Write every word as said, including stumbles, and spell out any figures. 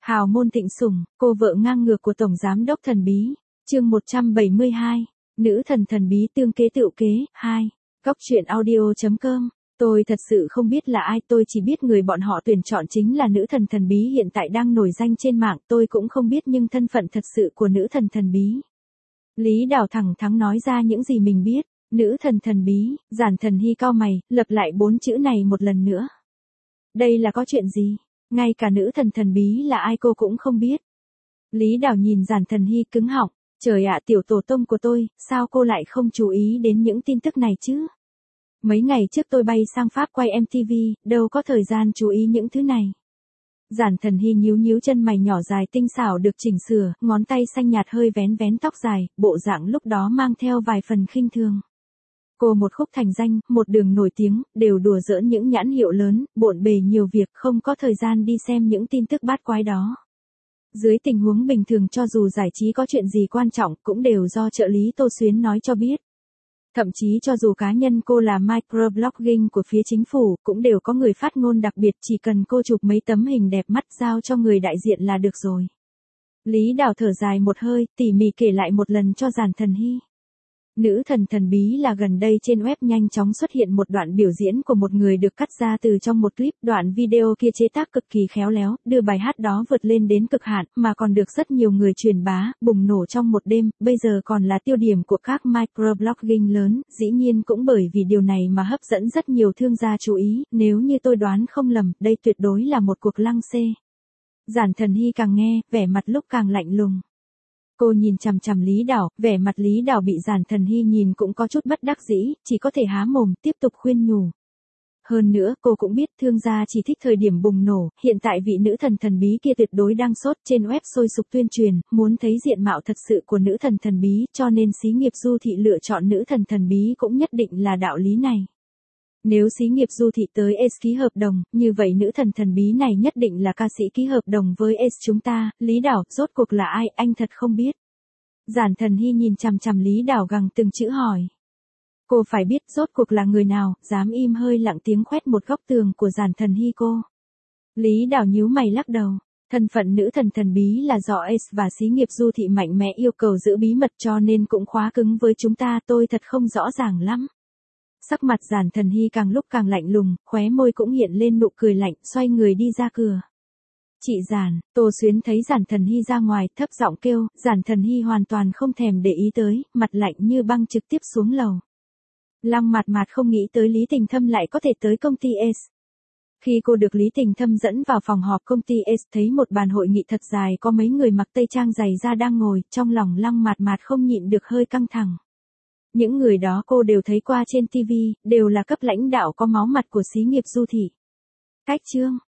Hào môn thịnh sủng, cô vợ ngang ngược của Tổng Giám đốc thần bí. Chương một trăm bảy mươi hai. Nữ thần thần bí tương kế tựu kế. hai. Góc truyện audio chấm com. Tôi thật sự không biết là ai, tôi chỉ biết người bọn họ tuyển chọn chính là nữ thần thần bí hiện tại đang nổi danh trên mạng, tôi cũng không biết nhưng thân phận thật sự của nữ thần thần bí. Lý Đào thẳng thắn nói ra những gì mình biết. Nữ thần thần bí. Giản Thần Hy cau mày, lặp lại bốn chữ này một lần nữa. Đây là có chuyện gì? Ngay cả nữ thần thần bí là ai cô cũng không biết. Lý Đào nhìn Giản Thần Hy cứng họng. Trời ạ, tiểu tổ tông của tôi, sao cô lại không chú ý đến những tin tức này chứ? Mấy ngày trước tôi bay sang Pháp quay em tê vê, đâu có thời gian chú ý những thứ này. Giản Thần Hy nhíu nhíu chân mày nhỏ dài tinh xảo được chỉnh sửa, ngón tay xanh nhạt hơi vén vén tóc dài, bộ dạng lúc đó mang theo vài phần khinh thường. Cô một khúc thành danh, một đường nổi tiếng, đều đùa giỡn những nhãn hiệu lớn, bộn bề nhiều việc, không có thời gian đi xem những tin tức bát quái đó. Dưới tình huống bình thường cho dù giải trí có chuyện gì quan trọng cũng đều do trợ lý Tô Xuyến nói cho biết. Thậm chí cho dù cá nhân cô là microblogging của phía chính phủ, cũng đều có người phát ngôn đặc biệt, chỉ cần cô chụp mấy tấm hình đẹp mắt giao cho người đại diện là được rồi. Lý Đào thở dài một hơi, tỉ mỉ kể lại một lần cho Giản Thần Hy. Nữ thần thần bí là gần đây trên web nhanh chóng xuất hiện một đoạn biểu diễn của một người được cắt ra từ trong một clip. Đoạn video kia chế tác cực kỳ khéo léo, đưa bài hát đó vượt lên đến cực hạn, mà còn được rất nhiều người truyền bá, bùng nổ trong một đêm, bây giờ còn là tiêu điểm của các microblogging lớn, dĩ nhiên cũng bởi vì điều này mà hấp dẫn rất nhiều thương gia chú ý, nếu như tôi đoán không lầm, đây tuyệt đối là một cuộc lăng xê. Giản Thần Hy càng nghe, vẻ mặt lúc càng lạnh lùng. Cô nhìn chằm chằm Lý Đào, vẻ mặt Lý Đào bị Giản Thần Hy nhìn cũng có chút bất đắc dĩ, chỉ có thể há mồm, tiếp tục khuyên nhủ. Hơn nữa, cô cũng biết thương gia chỉ thích thời điểm bùng nổ, hiện tại vị nữ thần thần bí kia tuyệt đối đang sốt trên web sôi sục tuyên truyền, muốn thấy diện mạo thật sự của nữ thần thần bí, cho nên xí nghiệp Du Thị lựa chọn nữ thần thần bí cũng nhất định là đạo lý này. Nếu xí nghiệp Du Thị tới Ace ký hợp đồng, như vậy nữ thần thần bí này nhất định là ca sĩ ký hợp đồng với Ace chúng ta. Lý Đào, rốt cuộc là ai, anh thật không biết. Giản Thần Hy nhìn chằm chằm Lý Đào gằn từng chữ hỏi. Cô phải biết rốt cuộc là người nào, dám im hơi lặng tiếng khoét một góc tường của Giản Thần Hy cô. Lý Đào nhíu mày lắc đầu. Thân phận nữ thần thần bí là do Ace và xí nghiệp Du Thị mạnh mẽ yêu cầu giữ bí mật cho nên cũng khóa cứng với chúng ta, tôi thật không rõ ràng lắm. Sắc mặt Giản Thần Hy càng lúc càng lạnh lùng, khóe môi cũng hiện lên nụ cười lạnh, xoay người đi ra cửa. Chị Giản, Tô Xuyến thấy Giản Thần Hy ra ngoài, thấp giọng kêu, Giản Thần Hy hoàn toàn không thèm để ý tới, mặt lạnh như băng trực tiếp xuống lầu. Lăng Mạt Mạt không nghĩ tới Lý Tình Thâm lại có thể tới công ty Ace. Khi cô được Lý Tình Thâm dẫn vào phòng họp công ty Ace thấy một bàn hội nghị thật dài có mấy người mặc tây trang dày da đang ngồi, trong lòng Lăng Mạt Mạt không nhịn được hơi căng thẳng. Những người đó cô đều thấy qua trên ti vi, đều là cấp lãnh đạo có máu mặt của xí nghiệp Du Thị. Cách chương,